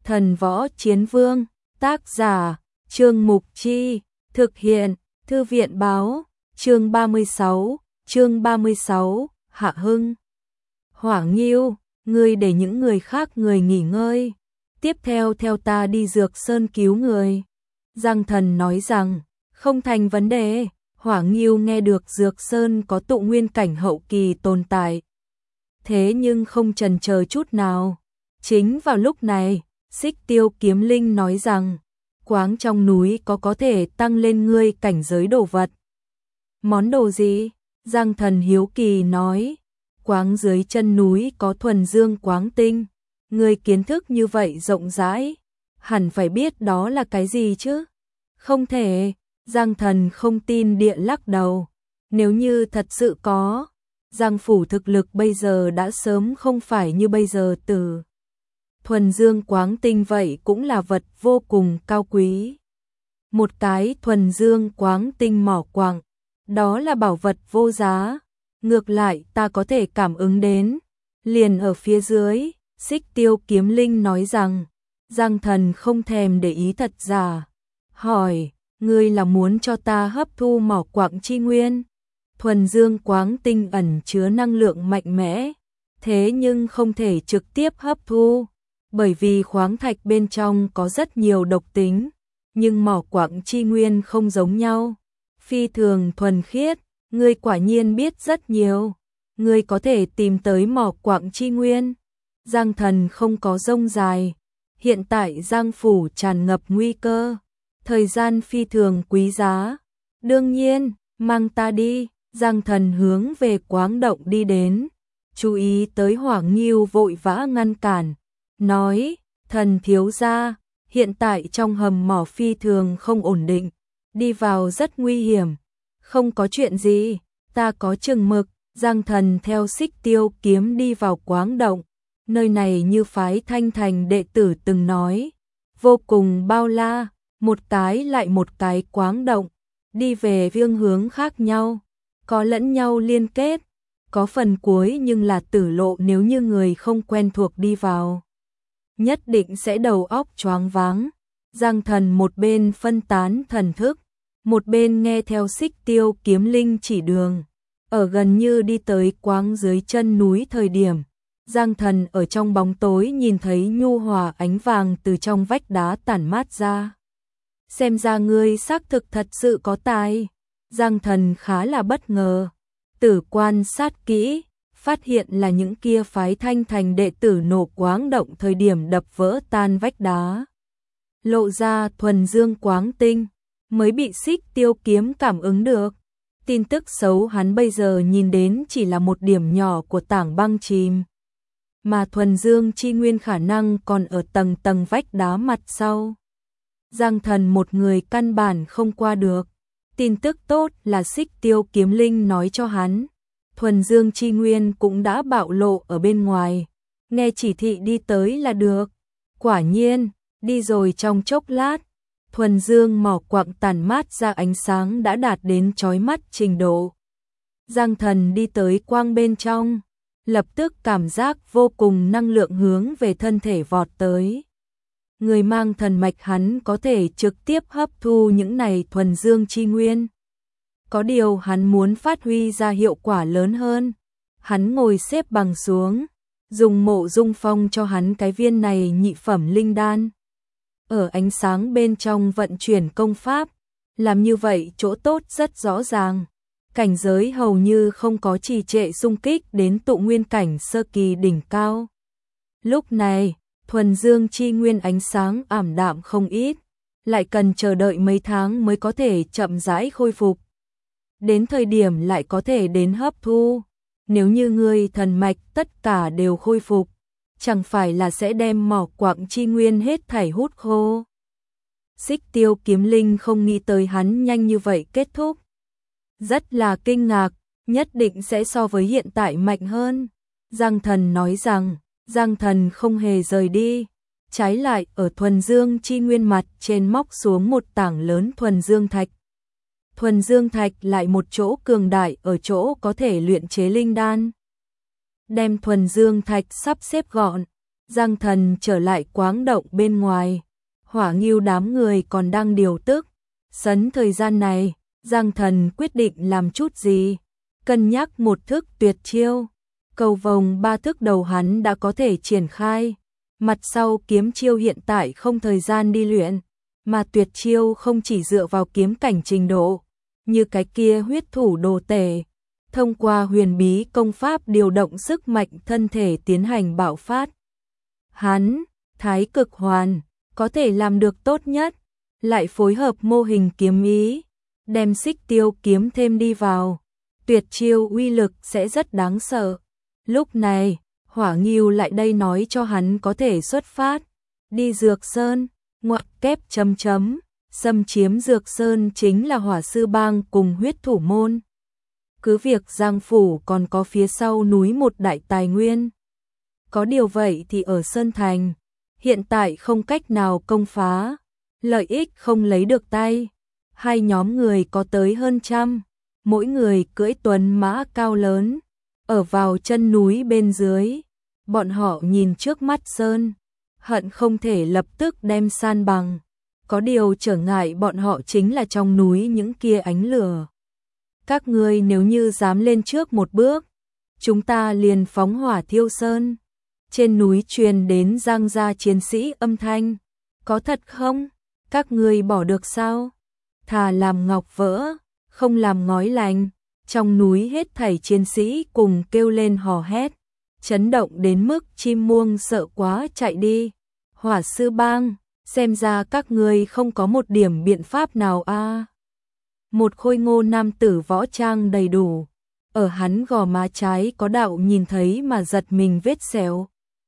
Thần Võ Chiến Vương, tác giả, Trương Mục Chi, thực hiện, Thư viện báo, chương 36, Hạ Hưng. Hỏa Nghiêu, ngươi để những người khác người nghỉ ngơi, tiếp theo theo ta đi Dược Sơn cứu người. Giang Thần nói rằng, không thành vấn đề. Hỏa Nghiêu nghe được Dược Sơn có tụ nguyên cảnh hậu kỳ tồn tại, thế nhưng không chần chờ chút nào. Chính vào lúc này, Xích Tiêu Kiếm Linh nói rằng, quáng trong núi có thể tăng lên ngươi cảnh giới đồ vật. Món đồ gì? Giang Thần hiếu kỳ nói, quáng dưới chân núi có thuần dương quáng tinh. Ngươi kiến thức như vậy rộng rãi, hẳn phải biết đó là cái gì chứ? Không thể. Giang Thần không tin địa lắc đầu. Nếu như thật sự có, Giang phủ thực lực bây giờ đã sớm không phải như bây giờ từ. Thuần dương quáng tinh vậy cũng là vật vô cùng cao quý. Một cái thuần dương quáng tinh mỏ quặng, đó là bảo vật vô giá. Ngược lại ta có thể cảm ứng đến, liền ở phía dưới. Xích Tiêu Kiếm Linh nói rằng, Giang Thần không thèm để ý thật giả. Hỏi, ngươi là muốn cho ta hấp thu mỏ quặng chi nguyên? Thuần dương quáng tinh ẩn chứa năng lượng mạnh mẽ, thế nhưng không thể trực tiếp hấp thu, bởi vì khoáng thạch bên trong có rất nhiều độc tính, nhưng mỏ quặng chi nguyên không giống nhau, phi thường thuần khiết. Ngươi quả nhiên biết rất nhiều, ngươi có thể tìm tới mỏ quặng chi nguyên. Giang Thần không có rông dài, hiện tại Giang phủ tràn ngập nguy cơ, thời gian phi thường quý giá. Đương nhiên, mang ta đi. Giang Thần hướng về quáng động đi đến, chú ý tới Hỏa Nghiêu vội vã ngăn cản, nói, Thần thiếu gia, hiện tại trong hầm mỏ phi thường không ổn định, đi vào rất nguy hiểm. Không có chuyện gì, ta có chừng mực. Giang Thần theo Xích Tiêu Kiếm đi vào quáng động, nơi này như phái Thanh Thành đệ tử từng nói, vô cùng bao la, một cái lại một cái quáng động, đi về phương hướng khác nhau, có lẫn nhau liên kết, có phần cuối nhưng là tử lộ, nếu như người không quen thuộc đi vào, nhất định sẽ đầu óc choáng váng. Giang Thần một bên phân tán thần thức, một bên nghe theo Xích Tiêu Kiếm Linh chỉ đường. Ở gần như đi tới quáng dưới chân núi thời điểm, Giang Thần ở trong bóng tối nhìn thấy nhu hòa ánh vàng từ trong vách đá tản mát ra. Xem ra ngươi xác thực thật sự có tài. Giang Thần khá là bất ngờ, tử quan sát kỹ, phát hiện là những kia phái Thanh Thành đệ tử nổ quáng động thời điểm đập vỡ tan vách đá, lộ ra thuần dương quáng tinh, mới bị Xích Tiêu Kiếm cảm ứng được. Tin tức xấu hắn bây giờ nhìn đến chỉ là một điểm nhỏ của tảng băng chìm, mà thuần dương chi nguyên khả năng còn ở tầng tầng vách đá mặt sau. Giang Thần một người căn bản không qua được. Tin tức tốt là Xích Tiêu Kiếm Linh nói cho hắn, thuần dương chi nguyên cũng đã bạo lộ ở bên ngoài, nghe chỉ thị đi tới là được. Quả nhiên, đi rồi trong chốc lát, thuần dương mỏ quặng tản mát ra ánh sáng đã đạt đến chói mắt trình độ. Giang Thần đi tới quang bên trong, lập tức cảm giác vô cùng năng lượng hướng về thân thể vọt tới. Người mang thần mạch hắn có thể trực tiếp hấp thu những này thuần dương chi nguyên. Có điều hắn muốn phát huy ra hiệu quả lớn hơn. Hắn ngồi xếp bằng xuống, dùng Mộ Dung Phong cho hắn cái viên này nhị phẩm linh đan. Ở ánh sáng bên trong vận chuyển công pháp, làm như vậy chỗ tốt rất rõ ràng. Cảnh giới hầu như không có trì trệ, xung kích đến tụ nguyên cảnh sơ kỳ đỉnh cao. Lúc này, thuần dương chi nguyên ánh sáng ảm đạm không ít, lại cần chờ đợi mấy tháng mới có thể chậm rãi khôi phục. Đến thời điểm lại có thể đến hấp thu. Nếu như ngươi thần mạch tất cả đều khôi phục, chẳng phải là sẽ đem mỏ quặng chi nguyên hết thảy hút khô. Xích Tiêu Kiếm Linh không nghĩ tới hắn nhanh như vậy kết thúc, rất là kinh ngạc, nhất định sẽ so với hiện tại mạnh hơn. Giang Thần nói rằng, Giang Thần không hề rời đi, trái lại ở thuần dương chi nguyên mặt trên móc xuống một tảng lớn thuần dương thạch. Thuần dương thạch lại một chỗ cường đại ở chỗ có thể luyện chế linh đan. Đem thuần dương thạch sắp xếp gọn, Giang Thần trở lại quáng động bên ngoài, Hỏa Ngưu đám người còn đang điều tức. Sấn thời gian này, Giang Thần quyết định làm chút gì, cân nhắc một thức tuyệt chiêu. Cầu vồng 3 thức đầu hắn đã có thể triển khai, mặt sau kiếm chiêu hiện tại không thời gian đi luyện, mà tuyệt chiêu không chỉ dựa vào kiếm cảnh trình độ, như cái kia huyết thủ đồ tể, thông qua huyền bí công pháp điều động sức mạnh thân thể tiến hành bạo phát. Hắn, Thái Cực Hoàn, có thể làm được tốt nhất, lại phối hợp mô hình kiếm ý, đem Xích Tiêu kiếm thêm đi vào, tuyệt chiêu uy lực sẽ rất đáng sợ. Lúc này, Hỏa Ngưu lại đây nói cho hắn có thể xuất phát, đi Dược Sơn, ngoặc kép chấm chấm, xâm chiếm Dược Sơn chính là Hỏa Sư Bang cùng Huyết Thủ Môn. Cứ việc Giang Phủ còn có phía sau núi một đại tài nguyên. Có điều vậy thì ở Sơn Thành, hiện tại không cách nào công phá, lợi ích không lấy được tay. Hai nhóm người có tới hơn trăm, mỗi người cưỡi tuấn mã cao lớn, ở vào chân núi bên dưới. Bọn họ nhìn trước mắt sơn, hận không thể lập tức đem san bằng. Có điều trở ngại bọn họ chính là trong núi những kia ánh lửa. Các ngươi nếu như dám lên trước một bước, chúng ta liền phóng hỏa thiêu sơn. Trên núi truyền đến Giang gia chiến sĩ âm thanh. Có thật không? Các ngươi bỏ được sao? Thà làm ngọc vỡ, không làm ngói lành. Trong núi hết thảy chiến sĩ cùng kêu lên hò hét, chấn động đến mức chim muông sợ quá chạy đi. Hỏa Sư Bang, xem ra các ngươi không có một điểm biện pháp nào a. Một khôi ngô nam tử võ trang đầy đủ, ở hắn gò má trái có đạo nhìn thấy mà giật mình vết sẹo.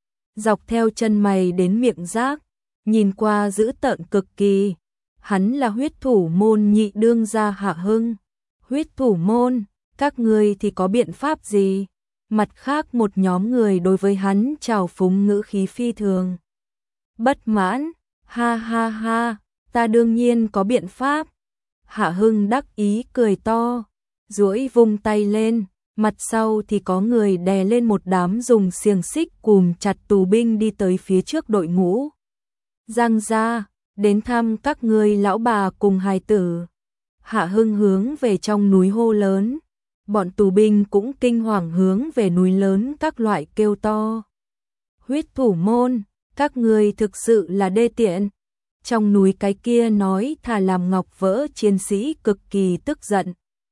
Dọc theo chân mày đến miệng rác, nhìn qua dữ tợn cực kỳ. Hắn là Huyết Thủ Môn nhị đương gia Hạ Hưng. Huyết Thủ Môn, các ngươi thì có biện pháp gì? Mặt khác một nhóm người đối với hắn trào phúng ngữ khí phi thường. Bất mãn, ha ha ha, ta đương nhiên có biện pháp. Hạ Hưng đắc ý cười to, duỗi vung tay lên, mặt sau thì có người đè lên một đám dùng xiềng xích cùm chặt tù binh đi tới phía trước đội ngũ. Giang gia, đến thăm các ngươi lão bà cùng hài tử. Hạ Hưng hướng về trong núi hô lớn, bọn tù binh cũng kinh hoàng hướng về núi lớn các loại kêu to. Huyết Thủ Môn, các ngươi thực sự là đê tiện. Trong núi cái kia nói thà làm ngọc vỡ chiến sĩ cực kỳ tức giận.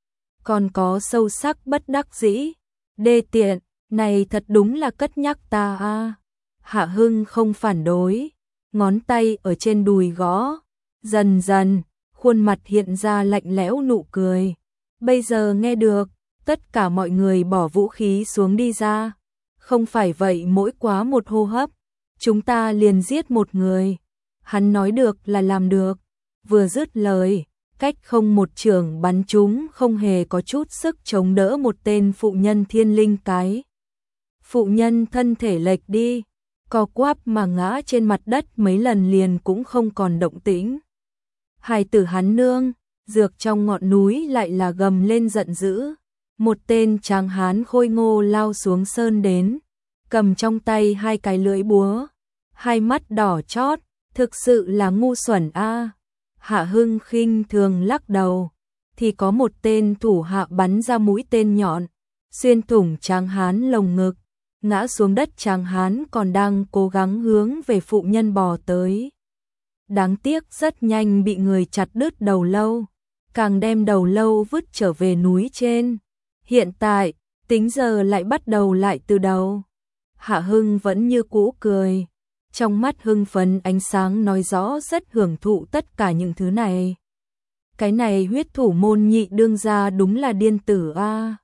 Còn có sâu sắc bất đắc dĩ, đê tiện, này thật đúng là cất nhắc ta a. Hạ Hưng không phản đối, ngón tay ở trên đùi gõ, dần dần, khuôn mặt hiện ra lạnh lẽo nụ cười. Bây giờ nghe được, tất cả mọi người bỏ vũ khí xuống đi ra. Không phải vậy mỗi quá một hô hấp, chúng ta liền giết một người. Hắn nói được là làm được. Vừa dứt lời, cách không một trường bắn chúng không hề có chút sức chống đỡ một tên phụ nhân thiên linh cái. Phụ nhân thân thể lệch đi, co quắp mà ngã trên mặt đất mấy lần liền cũng không còn động tĩnh. Hài tử hắn nương, dược trong ngọn núi lại là gầm lên giận dữ. Một tên tráng hán khôi ngô lao xuống sơn đến, cầm trong tay hai cái lưỡi búa, hai mắt đỏ chót, thực sự là ngu xuẩn a. Hạ Hưng khinh thường lắc đầu, thì có một tên thủ hạ bắn ra mũi tên nhọn, xuyên thủng tráng hán lồng ngực, ngã xuống đất. Tráng hán còn đang cố gắng hướng về phụ nhân bò tới. Đáng tiếc rất nhanh bị người chặt đứt đầu lâu, càng đem đầu lâu vứt trở về núi trên. Hiện tại, tính giờ lại bắt đầu lại từ đầu. Hạ Hưng vẫn như cũ cười, trong mắt hưng phấn ánh sáng nói rõ rất hưởng thụ tất cả những thứ này. Cái này Huyết Thủ Môn nhị đương gia đúng là điên tử a.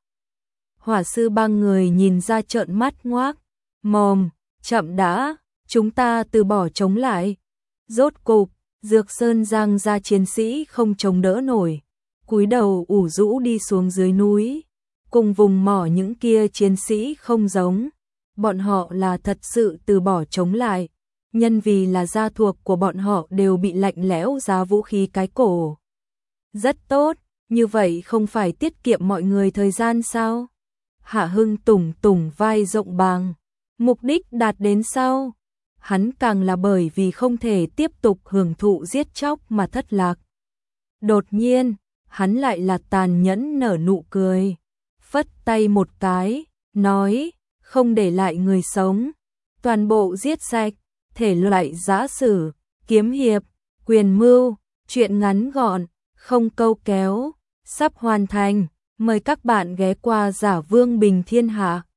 Hỏa Sư Bang người nhìn ra trợn mắt ngoác mồm, chậm đã, chúng ta từ bỏ chống lại. Rốt cục, Dược Sơn Giang gia chiến sĩ không chống đỡ nổi, cúi đầu ủ rũ đi xuống dưới núi. Cùng vùng mỏ những kia chiến sĩ không giống, bọn họ là thật sự từ bỏ chống lại, nhân vì là gia thuộc của bọn họ đều bị lạnh lẽo giá vũ khí cái cổ. Rất tốt, như vậy không phải tiết kiệm mọi người thời gian sao? Hạ Hưng tủng tủng vai rộng bàng, mục đích đạt đến sao? hắn càng là bởi vì không thể tiếp tục hưởng thụ giết chóc mà thất lạc. Đột nhiên, hắn lại là tàn nhẫn nở nụ cười, phất tay một cái, nói, không để lại người sống, toàn bộ giết sạch, thể loại giã sử, kiếm hiệp, quyền mưu, truyện ngắn gọn, không câu kéo, sắp hoàn thành, mời các bạn ghé qua Giả Vương Bình Thiên Hạ.